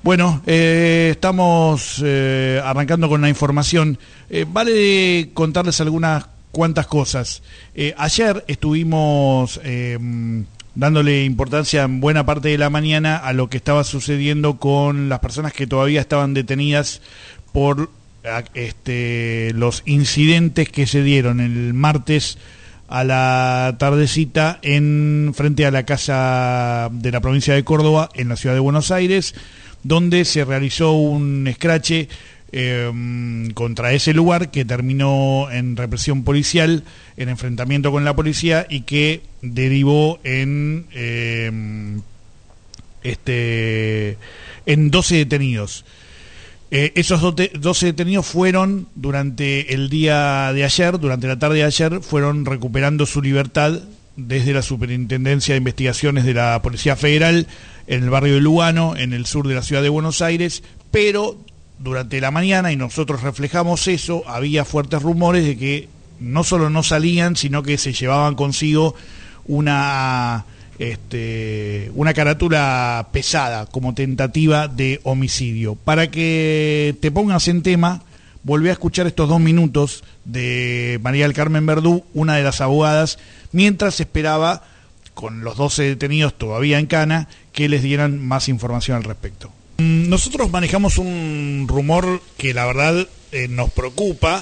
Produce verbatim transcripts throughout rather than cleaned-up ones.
Bueno, eh, estamos eh, arrancando con la información. Eh, vale contarles algunas cuantas cosas. Eh, ayer estuvimos eh, dándole importancia en buena parte de la mañana a lo que estaba sucediendo con las personas que todavía estaban detenidas por este, los incidentes que se dieron el martes a la tardecita en frente a la Casa de la provincia de Córdoba, en la ciudad de Buenos Aires, donde se realizó un escrache eh, contra ese lugar que terminó en represión policial, en enfrentamiento con la policía y que derivó en eh, este en doce detenidos. Eh, esos doce detenidos fueron durante el día de ayer, durante la tarde de ayer, fueron recuperando su libertad desde la Superintendencia de Investigaciones de la Policía Federal en el barrio de Lugano, en el sur de la ciudad de Buenos Aires, pero durante la mañana, y nosotros reflejamos eso, había fuertes rumores de que no solo no salían, sino que se llevaban consigo una... Este, una carátula pesada como tentativa de homicidio. Para que te pongas en tema, volví a escuchar estos dos minutos de María del Carmen Verdú, una de las abogadas, mientras esperaba, con los doce detenidos todavía en cana, que les dieran más información al respecto. Nosotros manejamos un rumor que la verdad eh, nos preocupa.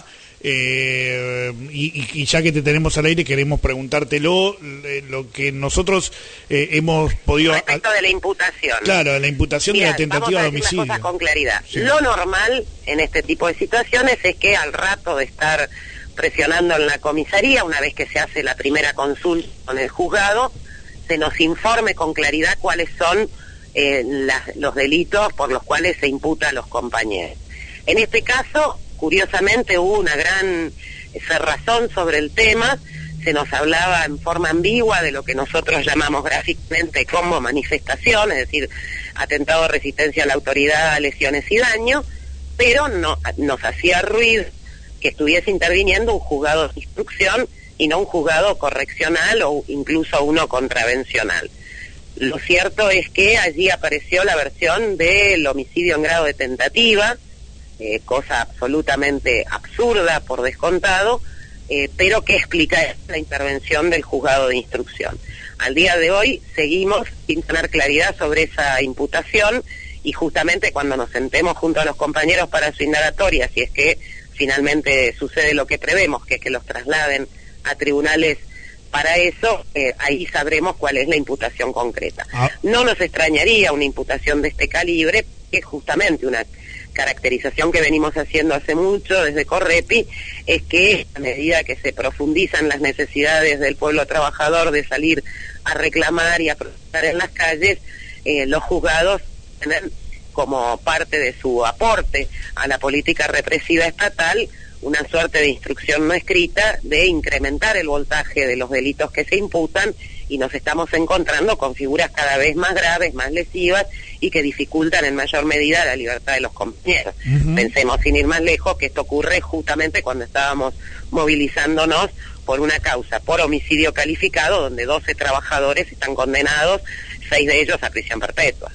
Eh, y, y ya que te tenemos al aire queremos preguntártelo, eh, lo que nosotros eh, hemos podido... Respecto de la imputación. Claro, de la imputación. Mirá, de la tentativa de homicidio. Vamos a decir las cosas con claridad. Sí. Lo normal en este tipo de situaciones es que al rato de estar presionando en la comisaría, una vez que se hace la primera consulta con el juzgado, se nos informe con claridad cuáles son eh, las, los delitos por los cuales se imputa a los compañeros. En este caso... Curiosamente hubo una gran cerrazón sobre el tema, se nos hablaba en forma ambigua de lo que nosotros llamamos gráficamente como manifestación, es decir, atentado de resistencia a la autoridad, lesiones y daño, pero no, nos hacía ruido que estuviese interviniendo un juzgado de instrucción y no un juzgado correccional o incluso uno contravencional. Lo cierto es que allí apareció la versión del homicidio en grado de tentativa, Eh, cosa absolutamente absurda por descontado, eh, pero que explica la intervención del juzgado de instrucción. Al día de hoy seguimos sin tener claridad sobre esa imputación y justamente cuando nos sentemos junto a los compañeros para su indagatoria, si es que finalmente sucede lo que prevemos, que es que los trasladen a tribunales para eso, eh, ahí sabremos cuál es la imputación concreta. Ah. No nos extrañaría una imputación de este calibre, que es justamente una caracterización que venimos haciendo hace mucho desde Correpi, es que a medida que se profundizan las necesidades del pueblo trabajador de salir a reclamar y a protestar en las calles, eh, los juzgados tienen como parte de su aporte a la política represiva estatal una suerte de instrucción no escrita de incrementar el voltaje de los delitos que se imputan, y nos estamos encontrando con figuras cada vez más graves, más lesivas y que dificultan en mayor medida la libertad de los compañeros. Uh-huh. Pensemos, sin ir más lejos, que esto ocurre justamente cuando estábamos movilizándonos por una causa, por homicidio calificado, donde doce trabajadores están condenados, seis de ellos a prisión perpetua.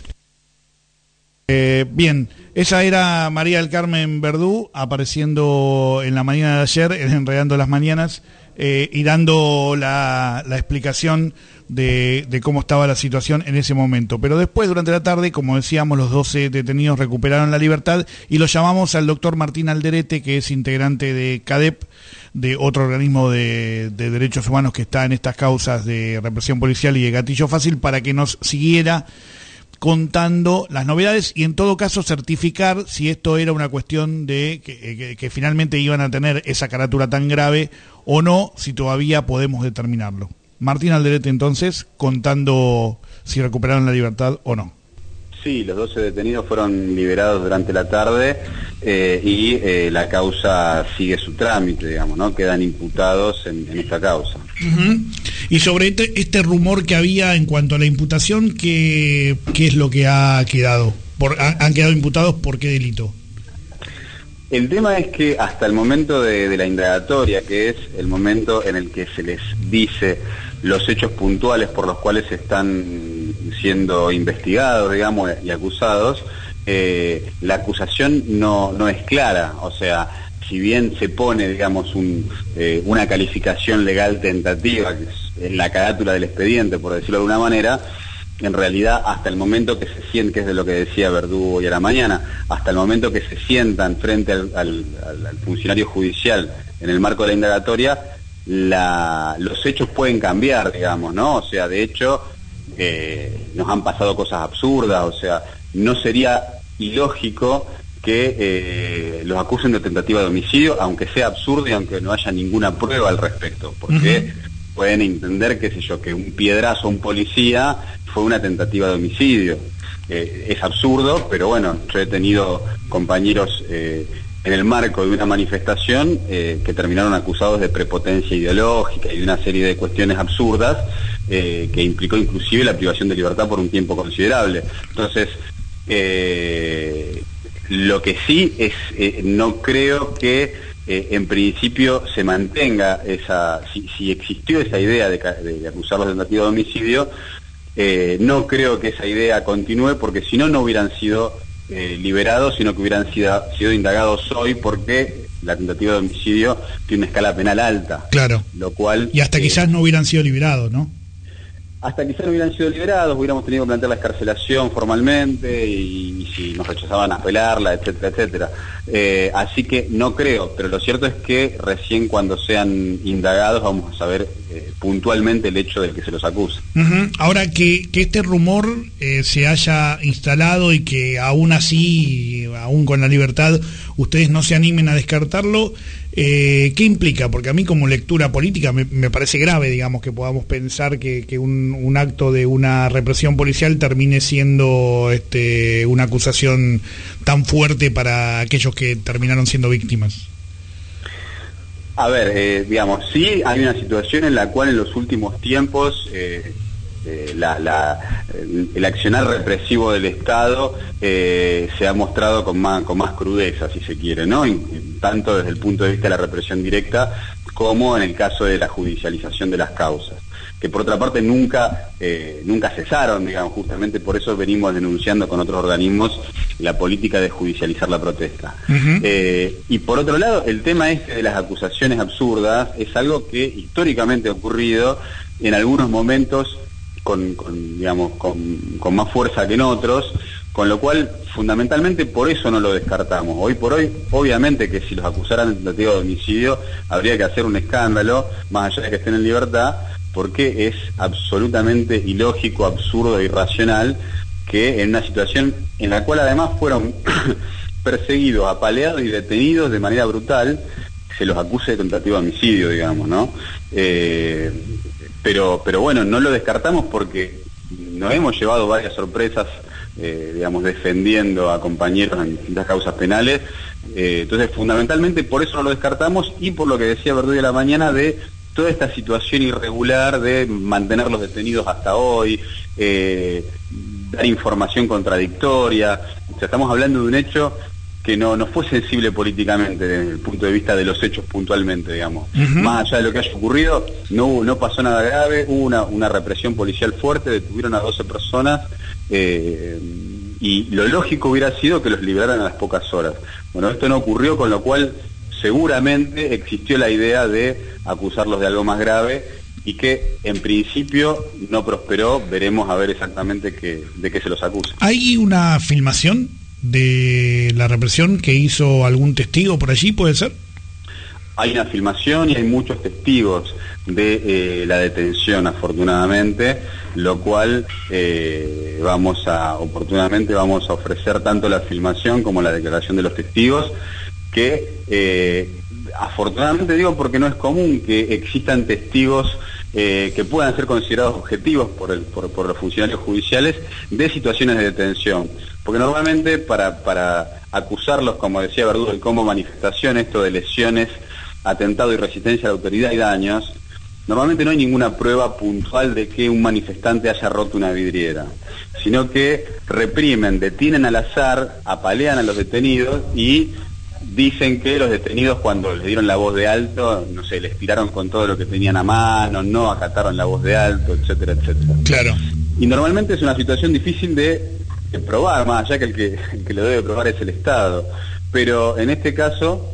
Eh, bien, esa era María del Carmen Verdú, apareciendo en la mañana de ayer, en Enredando las Mañanas, eh, y dando la, la explicación de, de cómo estaba la situación en ese momento. Pero después, durante la tarde, como decíamos, los doce detenidos recuperaron la libertad y lo llamamos al doctor Martín Alderete, que es integrante de CADEP, de otro organismo de, de derechos humanos que está en estas causas de represión policial y de gatillo fácil, para que nos siguiera contando las novedades y en todo caso certificar si esto era una cuestión de que, que, que finalmente iban a tener esa carátula tan grave o no, si todavía podemos determinarlo. Martín Alderete, entonces, contando si recuperaron la libertad o no. Sí, los doce detenidos fueron liberados durante la tarde eh, y eh, la causa sigue su trámite, digamos, ¿no? Quedan imputados en, en esta causa. Uh-huh. Y sobre este, este rumor que había en cuanto a la imputación, ¿qué, qué es lo que ha quedado? Por, ha, ¿Han quedado imputados por qué delito? El tema es que hasta el momento de, de la indagatoria, que es el momento en el que se les dice los hechos puntuales por los cuales están siendo investigados, digamos, y acusados, eh, la acusación no, no es clara, o sea, si bien se pone, digamos, un, eh, una calificación legal tentativa, que es, es la carátula del expediente, por decirlo de alguna manera, en realidad hasta el momento que se sienten, que es de lo que decía Verdugo hoy a la mañana, hasta el momento que se sientan frente al, al, al funcionario judicial en el marco de la indagatoria, la, los hechos pueden cambiar, digamos, ¿no? O sea, de hecho, eh, nos han pasado cosas absurdas, o sea, no sería ilógico que eh, los acusen de tentativa de homicidio, aunque sea absurdo y aunque no haya ninguna prueba al respecto, porque uh-huh. pueden entender, qué sé yo, que un piedrazo a un policía fue una tentativa de homicidio. Eh, es absurdo, pero bueno, yo he tenido compañeros eh, en el marco de una manifestación eh, que terminaron acusados de prepotencia ideológica y de una serie de cuestiones absurdas eh, que implicó inclusive la privación de libertad por un tiempo considerable. Entonces, eh, lo que sí es, eh, no creo que eh, en principio se mantenga esa, si, si existió esa idea de, de, de acusarlos de tentativa de homicidio, eh, no creo que esa idea continúe, porque si no, no hubieran sido eh, liberados, sino que hubieran sido, sido indagados hoy, porque la tentativa de homicidio tiene una escala penal alta. Claro. Lo cual, y hasta eh, quizás no hubieran sido liberados, ¿no? Hasta quizás no hubieran sido liberados, hubiéramos tenido que plantear la excarcelación formalmente y, y si nos rechazaban apelarla, etcétera, etcétera. Eh, así que no creo, pero lo cierto es que recién cuando sean indagados vamos a saber eh, puntualmente el hecho del que se los acusa. Uh-huh. Ahora, que, que este rumor eh, se haya instalado y que aún así, aún con la libertad, ustedes no se animen a descartarlo, Eh, ¿qué implica? Porque a mí como lectura política me, me parece grave, digamos, que podamos pensar que, que un, un acto de una represión policial termine siendo este, una acusación tan fuerte para aquellos que terminaron siendo víctimas. A ver, eh, digamos, sí hay una situación en la cual en los últimos tiempos eh, eh, la, la, el accionar represivo del Estado eh, se ha mostrado con más, con más crudeza, si se quiere, ¿no? En, tanto desde el punto de vista de la represión directa como en el caso de la judicialización de las causas, que por otra parte nunca eh, nunca cesaron, digamos, justamente por eso venimos denunciando con otros organismos la política de judicializar la protesta. Uh-huh. Eh, y por otro lado, el tema este de las acusaciones absurdas es algo que históricamente ha ocurrido en algunos momentos con, con digamos, con, con más fuerza que en otros, con lo cual, fundamentalmente, por eso no lo descartamos. Hoy por hoy, obviamente que si los acusaran de tentativa de homicidio, habría que hacer un escándalo, más allá de que estén en libertad, porque es absolutamente ilógico, absurdo e irracional que en una situación en la cual además fueron perseguidos, apaleados y detenidos de manera brutal, se los acuse de tentativa de homicidio, digamos, ¿no? Eh, pero, pero bueno, no lo descartamos porque nos hemos llevado varias sorpresas, Eh, digamos, defendiendo a compañeros en distintas causas penales, eh, entonces fundamentalmente por eso no lo descartamos y por lo que decía Verdugo a la mañana de toda esta situación irregular de mantenerlos detenidos hasta hoy, eh, dar información contradictoria, o sea, estamos hablando de un hecho que no, no fue sensible políticamente desde el punto de vista de los hechos puntualmente, digamos. Uh-huh. Más allá de lo que haya ocurrido, no, no pasó nada grave, hubo una, una represión policial fuerte, detuvieron a doce personas, eh, y lo lógico hubiera sido que los liberaran a las pocas horas. Bueno, esto no ocurrió, con lo cual seguramente existió la idea de acusarlos de algo más grave y que en principio no prosperó. Veremos a ver exactamente qué, de qué se los acusa. ¿Hay una filmación de la represión que hizo algún testigo por allí, puede ser? Hay una filmación y hay muchos testigos de eh, la detención, afortunadamente, lo cual eh, vamos a, oportunamente vamos a ofrecer tanto la filmación como la declaración de los testigos, que eh, afortunadamente digo porque no es común que existan testigos eh, que puedan ser considerados objetivos por, el, por, por los funcionarios judiciales de situaciones de detención. Porque normalmente para, para acusarlos, como decía Verdugo, el combo manifestación, esto de lesiones, atentado y resistencia a la autoridad y daños, normalmente no hay ninguna prueba puntual de que un manifestante haya roto una vidriera, sino que reprimen, detienen al azar, apalean a los detenidos y dicen que los detenidos, cuando les dieron la voz de alto, no sé, les tiraron con todo lo que tenían a mano, no acataron la voz de alto, etcétera, etcétera. Claro. Y normalmente es una situación difícil de que probar, más allá que el que, el que lo debe probar es el Estado. Pero en este caso,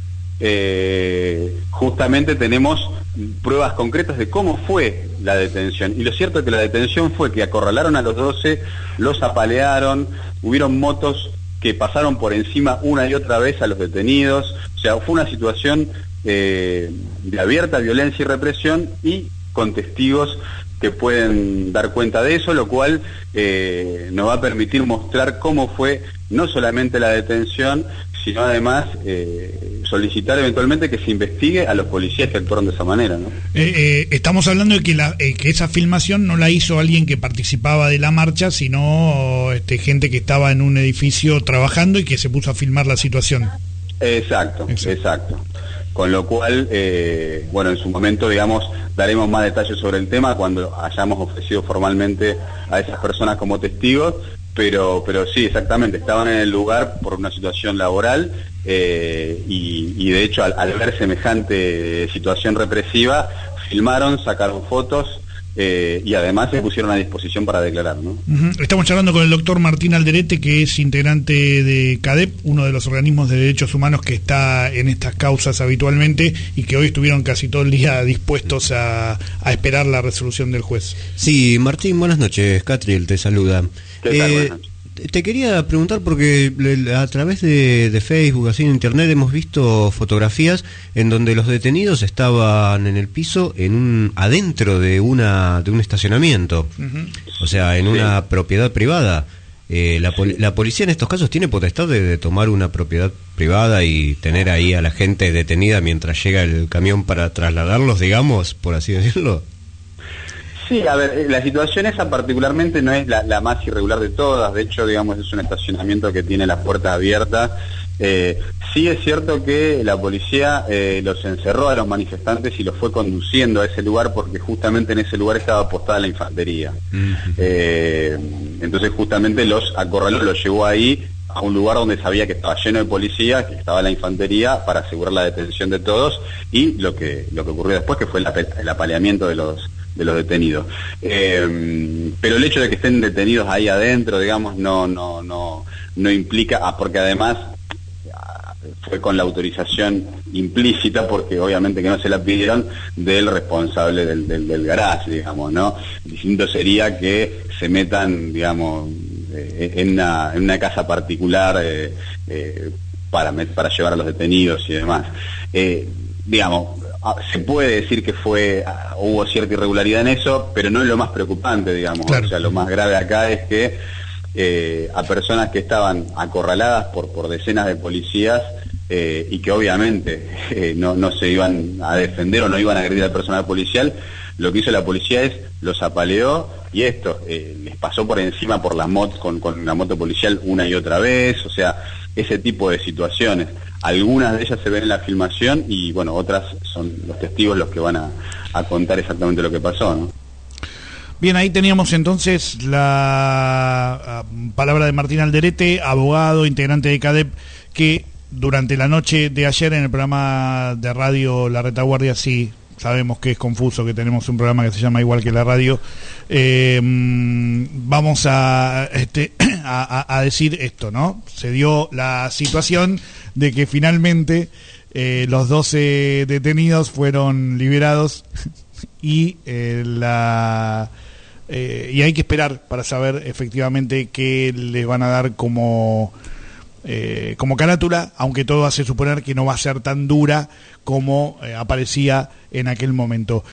eh, justamente tenemos pruebas concretas de cómo fue la detención. Y lo cierto es que la detención fue que acorralaron a los doce, los apalearon, hubieron motos que pasaron por encima una y otra vez a los detenidos. O sea, fue una situación eh, de abierta violencia y represión, y con testigos que pueden dar cuenta de eso, lo cual eh, nos va a permitir mostrar cómo fue no solamente la detención, sino además eh, solicitar eventualmente que se investigue a los policías que actuaron de esa manera, ¿no? Eh, eh, estamos hablando de que, la, eh, que esa filmación no la hizo alguien que participaba de la marcha, sino este, gente que estaba en un edificio trabajando y que se puso a filmar la situación. Exacto, exacto. exacto. Con lo cual, eh, bueno, en su momento, digamos, daremos más detalles sobre el tema cuando hayamos ofrecido formalmente a esas personas como testigos, pero pero sí, exactamente, estaban en el lugar por una situación laboral eh, y, y de hecho al, al ver semejante situación represiva, filmaron, sacaron fotos, Eh, y además se pusieron a disposición para declarar, ¿no? Uh-huh. Estamos charlando con el doctor Martín Alderete, que es integrante de CADEP, uno de los organismos de derechos humanos que está en estas causas habitualmente y que hoy estuvieron casi todo el día dispuestos a, a esperar la resolución del juez. Sí, Martín, buenas noches. Catriel te saluda. ¿Qué tal? Eh, Buenas noches. Te quería preguntar porque a través de, de Facebook, así en internet, hemos visto fotografías en donde los detenidos estaban en el piso, en un adentro de una de un estacionamiento, uh-huh. O sea, en sí. Una propiedad privada. Eh, la, pol- la policía en estos casos tiene potestad de, de tomar una propiedad privada y tener ahí a la gente detenida mientras llega el camión para trasladarlos, digamos, por así decirlo. Sí, a ver, la situación esa particularmente no es la, la más irregular de todas. De hecho, digamos, es un estacionamiento que tiene las puertas abiertas. Eh, sí es cierto que la policía eh, los encerró a los manifestantes y los fue conduciendo a ese lugar porque justamente en ese lugar estaba apostada la infantería. Uh-huh. Eh, entonces justamente los acorraló, los llevó ahí a un lugar donde sabía que estaba lleno de policías, que estaba la infantería para asegurar la detención de todos, y lo que lo que ocurrió después, que fue el, ape- el apaleamiento de los de los detenidos. Eh, pero el hecho de que estén detenidos ahí adentro, digamos, no no no no implica, ah, porque además fue con la autorización implícita, porque obviamente que no se la pidieron, del responsable del, del, del garage, digamos, ¿no? Distinto sería que se metan, digamos, eh, en, una, en una casa particular eh, eh, para, para llevar a los detenidos y demás. Eh, digamos, se puede decir que fue hubo cierta irregularidad en eso, pero no es lo más preocupante, digamos. Claro. O sea, lo más grave acá es que eh, a personas que estaban acorraladas por, por decenas de policías eh, y que obviamente eh, no, no se iban a defender o no iban a agredir al personal policial, lo que hizo la policía es los apaleó y esto, eh, les pasó por encima por las motos con, con la moto policial una y otra vez, o sea, ese tipo de situaciones. Algunas de ellas se ven en la filmación y, bueno, otras son los testigos los que van a, a contar exactamente lo que pasó, ¿no? Bien, ahí teníamos entonces la palabra de Martín Alderete, abogado, integrante de CADEP, que durante la noche de ayer en el programa de radio La Retaguardia, sí, sabemos que es confuso, que tenemos un programa que se llama igual que la radio, eh, vamos a, este, a, a decir esto, ¿no? Se dio la situación de que finalmente eh, los doce detenidos fueron liberados y eh, la eh, y hay que esperar para saber efectivamente qué les van a dar como eh, como carátula, aunque todo hace suponer que no va a ser tan dura como eh, aparecía en aquel momento.